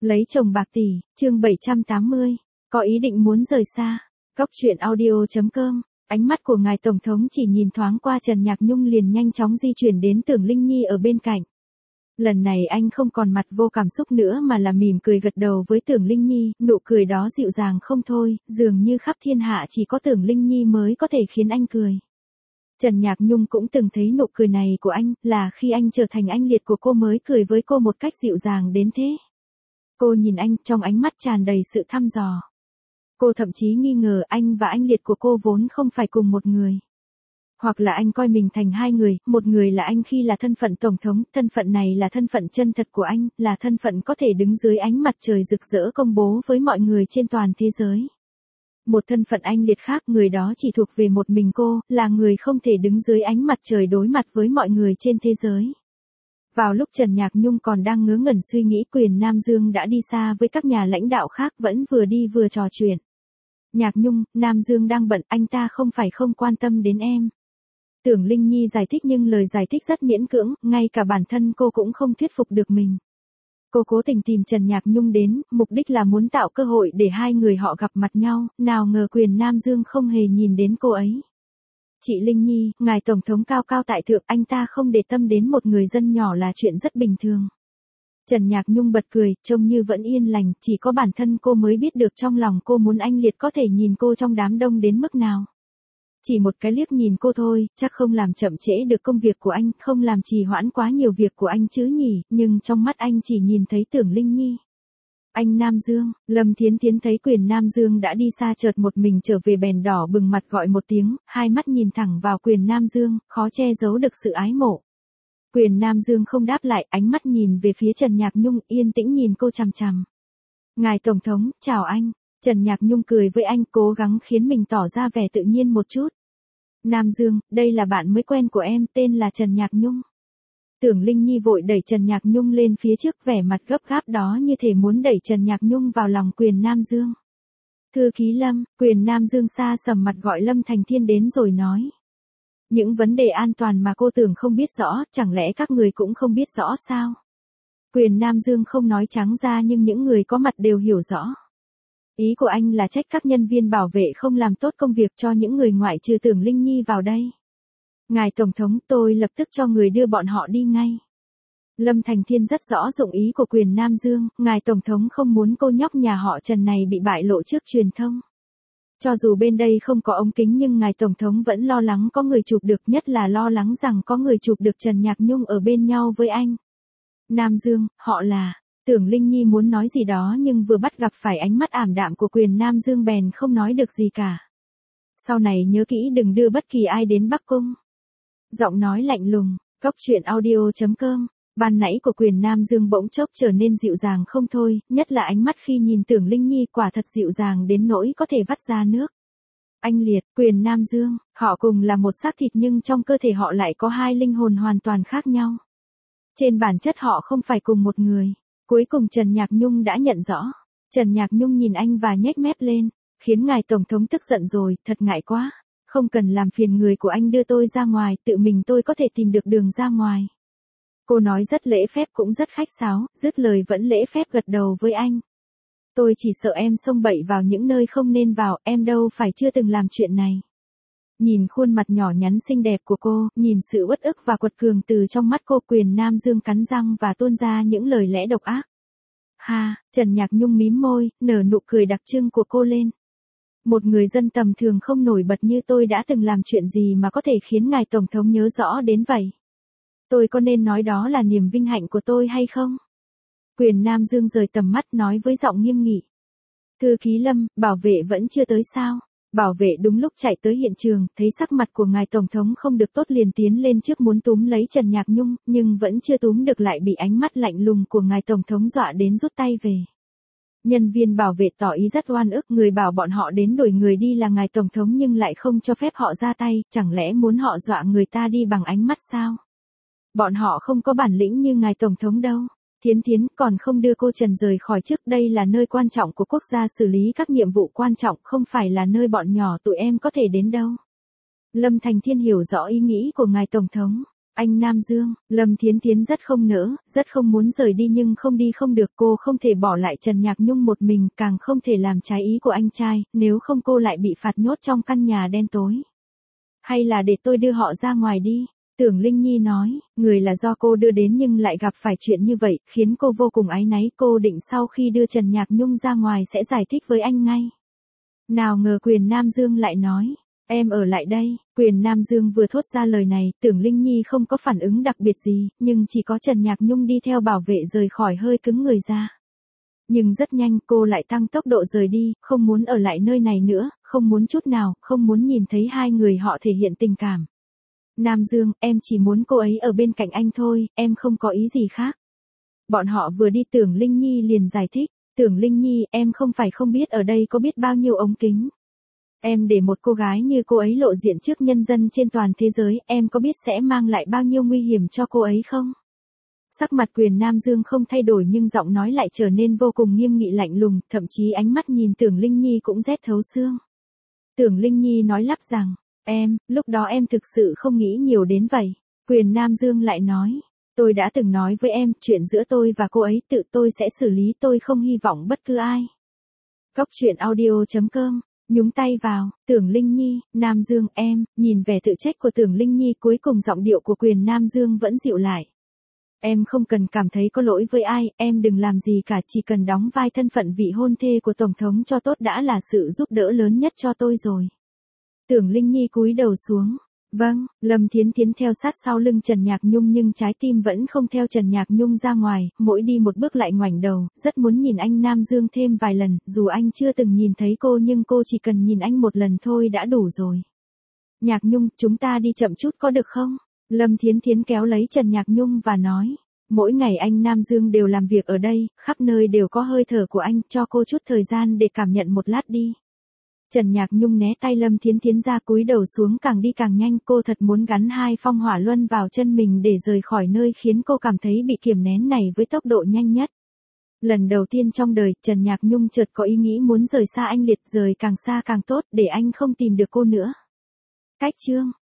Lấy chồng bạc tỷ, chương 780, có ý định muốn rời xa. Góc truyện audio.com. Ánh mắt của ngài tổng thống chỉ nhìn thoáng qua Trần Nhạc Nhung liền nhanh chóng di chuyển đến Tưởng Linh Nhi ở bên cạnh. Lần này anh không còn mặt vô cảm xúc nữa mà là mỉm cười gật đầu với Tưởng Linh Nhi, nụ cười đó dịu dàng không thôi, dường như khắp thiên hạ chỉ có Tưởng Linh Nhi mới có thể khiến anh cười. Trần Nhạc Nhung cũng từng thấy nụ cười này của anh, là khi anh trở thành anh liệt của cô mới cười với cô một cách dịu dàng đến thế. Cô nhìn anh, trong ánh mắt tràn đầy sự thăm dò. Cô thậm chí nghi ngờ anh và anh liệt của cô vốn không phải cùng một người. Hoặc là anh coi mình thành hai người, một người là anh khi là thân phận tổng thống, thân phận này là thân phận chân thật của anh, là thân phận có thể đứng dưới ánh mặt trời rực rỡ công bố với mọi người trên toàn thế giới. Một thân phận anh liệt khác, người đó chỉ thuộc về một mình cô, là người không thể đứng dưới ánh mặt trời đối mặt với mọi người trên thế giới. Vào lúc Trần Nhạc Nhung còn đang ngớ ngẩn suy nghĩ, Quyền Nam Dương đã đi xa với các nhà lãnh đạo khác, vẫn vừa đi vừa trò chuyện. Nhạc Nhung, Nam Dương đang bận, anh ta không phải không quan tâm đến em. Tưởng Linh Nhi giải thích nhưng lời giải thích rất miễn cưỡng, ngay cả bản thân cô cũng không thuyết phục được mình. Cô cố tình tìm Trần Nhạc Nhung đến, mục đích là muốn tạo cơ hội để hai người họ gặp mặt nhau, nào ngờ Quyền Nam Dương không hề nhìn đến cô ấy. Chị Linh Nhi, ngài tổng thống cao cao tại thượng, anh ta không để tâm đến một người dân nhỏ là chuyện rất bình thường. Trần Nhạc Nhung bật cười, trông như vẫn yên lành, chỉ có bản thân cô mới biết được trong lòng cô muốn anh liệt có thể nhìn cô trong đám đông đến mức nào. Chỉ một cái liếc nhìn cô thôi, chắc không làm chậm trễ được công việc của anh, không làm trì hoãn quá nhiều việc của anh chứ nhỉ, nhưng trong mắt anh chỉ nhìn thấy Tưởng Linh Nhi. Anh Nam Dương, Lâm Thiến Thiến thấy Quyền Nam Dương đã đi xa chợt một mình trở về bèn đỏ bừng mặt gọi một tiếng, hai mắt nhìn thẳng vào Quyền Nam Dương, khó che giấu được sự ái mộ. Quyền Nam Dương không đáp lại, ánh mắt nhìn về phía Trần Nhạc Nhung, yên tĩnh nhìn cô chằm chằm. Ngài tổng thống, chào anh. Trần Nhạc Nhung cười với anh, cố gắng khiến mình tỏ ra vẻ tự nhiên một chút. Nam Dương, đây là bạn mới quen của em, tên là Trần Nhạc Nhung. Tưởng Linh Nhi vội đẩy Trần Nhạc Nhung lên phía trước, vẻ mặt gấp gáp đó như thể muốn đẩy Trần Nhạc Nhung vào lòng Quyền Nam Dương. Thư ký Lâm, Quyền Nam Dương xa sầm mặt gọi Lâm Thành Thiên đến rồi nói. Những vấn đề an toàn mà cô tưởng không biết rõ, chẳng lẽ các người cũng không biết rõ sao? Quyền Nam Dương không nói trắng ra nhưng những người có mặt đều hiểu rõ. Ý của anh là trách các nhân viên bảo vệ không làm tốt công việc cho những người ngoại trừ Tưởng Linh Nhi vào đây. Ngài tổng thống, tôi lập tức cho người đưa bọn họ đi ngay. Lâm Thành Thiên rất rõ dụng ý của Quyền Nam Dương, ngài tổng thống không muốn cô nhóc nhà họ Trần này bị bại lộ trước truyền thông. Cho dù bên đây không có ống kính nhưng ngài tổng thống vẫn lo lắng có người chụp được, nhất là lo lắng rằng có người chụp được Trần Nhạc Nhung ở bên nhau với anh. Nam Dương, họ là... Tưởng Linh Nhi muốn nói gì đó nhưng vừa bắt gặp phải ánh mắt ảm đạm của Quyền Nam Dương bèn không nói được gì cả. Sau này nhớ kỹ đừng đưa bất kỳ ai đến Bắc Cung. Giọng nói lạnh lùng, góc truyện audio.com. Ban nãy của Quyền Nam Dương bỗng chốc trở nên dịu dàng không thôi, nhất là ánh mắt khi nhìn Tưởng Linh Nhi quả thật dịu dàng đến nỗi có thể vắt ra nước. Anh liệt, Quyền Nam Dương, họ cùng là một xác thịt nhưng trong cơ thể họ lại có hai linh hồn hoàn toàn khác nhau. Trên bản chất họ không phải cùng một người. Cuối cùng Trần Nhạc Nhung đã nhận rõ. Trần Nhạc Nhung nhìn anh và nhếch mép lên, khiến ngài tổng thống tức giận rồi, thật ngại quá. Không cần làm phiền người của anh đưa tôi ra ngoài, tự mình tôi có thể tìm được đường ra ngoài. Cô nói rất lễ phép cũng rất khách sáo, dứt lời vẫn lễ phép gật đầu với anh. Tôi chỉ sợ em xông bậy vào những nơi không nên vào, em đâu phải chưa từng làm chuyện này. Nhìn khuôn mặt nhỏ nhắn xinh đẹp của cô, nhìn sự uất ức và quật cường từ trong mắt cô, Quyền Nam Dương cắn răng và tuôn ra những lời lẽ độc ác. Ha, Trần Nhạc Nhung mím môi, nở nụ cười đặc trưng của cô lên. Một người dân tầm thường không nổi bật như tôi đã từng làm chuyện gì mà có thể khiến ngài tổng thống nhớ rõ đến vậy? Tôi có nên nói đó là niềm vinh hạnh của tôi hay không? Quyền Nam Dương rời tầm mắt nói với giọng nghiêm nghị. Thư ký Lâm, bảo vệ vẫn chưa tới sao? Bảo vệ đúng lúc chạy tới hiện trường, thấy sắc mặt của ngài tổng thống không được tốt liền tiến lên trước muốn túm lấy Trần Nhạc Nhung, nhưng vẫn chưa túm được lại bị ánh mắt lạnh lùng của ngài tổng thống dọa đến rút tay về. Nhân viên bảo vệ tỏ ý rất oan ức, người bảo bọn họ đến đuổi người đi là ngài tổng thống nhưng lại không cho phép họ ra tay, chẳng lẽ muốn họ dọa người ta đi bằng ánh mắt sao? Bọn họ không có bản lĩnh như ngài tổng thống đâu. Thiến Thiến, còn không đưa cô Trần rời khỏi trước, đây là nơi quan trọng của quốc gia xử lý các nhiệm vụ quan trọng, không phải là nơi bọn nhỏ tụi em có thể đến đâu. Lâm Thành Thiên hiểu rõ ý nghĩ của ngài tổng thống. Anh Nam Dương, Lâm Thiến Thiến rất không nỡ, rất không muốn rời đi nhưng không đi không được, cô không thể bỏ lại Trần Nhạc Nhung một mình, càng không thể làm trái ý của anh trai, nếu không cô lại bị phạt nhốt trong căn nhà đen tối. Hay là để tôi đưa họ ra ngoài đi. Tưởng Linh Nhi nói, người là do cô đưa đến nhưng lại gặp phải chuyện như vậy, khiến cô vô cùng áy náy, cô định sau khi đưa Trần Nhạc Nhung ra ngoài sẽ giải thích với anh ngay. Nào ngờ Quyền Nam Dương lại nói, em ở lại đây. Quyền Nam Dương vừa thốt ra lời này, Tưởng Linh Nhi không có phản ứng đặc biệt gì, nhưng chỉ có Trần Nhạc Nhung đi theo bảo vệ rời khỏi hơi cứng người ra. Nhưng rất nhanh cô lại tăng tốc độ rời đi, không muốn ở lại nơi này nữa, không muốn chút nào, không muốn nhìn thấy hai người họ thể hiện tình cảm. Nam Dương, em chỉ muốn cô ấy ở bên cạnh anh thôi, em không có ý gì khác. Bọn họ vừa đi Tưởng Linh Nhi liền giải thích, Tưởng Linh Nhi, em không phải không biết ở đây có biết bao nhiêu ống kính. Em để một cô gái như cô ấy lộ diện trước nhân dân trên toàn thế giới, em có biết sẽ mang lại bao nhiêu nguy hiểm cho cô ấy không? Sắc mặt Quyền Nam Dương không thay đổi nhưng giọng nói lại trở nên vô cùng nghiêm nghị lạnh lùng, thậm chí ánh mắt nhìn Tưởng Linh Nhi cũng rét thấu xương. Tưởng Linh Nhi nói lắp rằng, lúc đó em thực sự không nghĩ nhiều đến vậy. Quyền Nam Dương lại nói, tôi đã từng nói với em, chuyện giữa tôi và cô ấy tự tôi sẽ xử lý, tôi không hy vọng bất cứ ai. Góc truyện audio.com, nhúng tay vào, Tưởng Linh Nhi, Nam Dương, nhìn vẻ tự trách của Tưởng Linh Nhi cuối cùng giọng điệu của Quyền Nam Dương vẫn dịu lại. Em không cần cảm thấy có lỗi với ai, em đừng làm gì cả, chỉ cần đóng vai thân phận vị hôn thê của Tổng thống cho tốt đã là sự giúp đỡ lớn nhất cho tôi rồi. Tưởng Linh Nhi cúi đầu xuống. Vâng, Lâm Thiến Thiến theo sát sau lưng Trần Nhạc Nhung nhưng trái tim vẫn không theo Trần Nhạc Nhung ra ngoài, mỗi đi một bước lại ngoảnh đầu, rất muốn nhìn anh Nam Dương thêm vài lần, dù anh chưa từng nhìn thấy cô nhưng cô chỉ cần nhìn anh một lần thôi đã đủ rồi. Nhạc Nhung, chúng ta đi chậm chút có được không? Lâm Thiến Thiến kéo lấy Trần Nhạc Nhung và nói, mỗi ngày anh Nam Dương đều làm việc ở đây, khắp nơi đều có hơi thở của anh, cho cô chút thời gian để cảm nhận một lát đi. Trần Nhạc Nhung né tay Lâm Thiến Thiến ra, cúi đầu xuống, càng đi càng nhanh, cô thật muốn gắn hai phong hỏa luân vào chân mình để rời khỏi nơi khiến cô cảm thấy bị kiềm nén này với tốc độ nhanh nhất. Lần đầu tiên trong đời, Trần Nhạc Nhung chợt có ý nghĩ muốn rời xa anh Liệt, rời càng xa càng tốt, để anh không tìm được cô nữa. Cách chương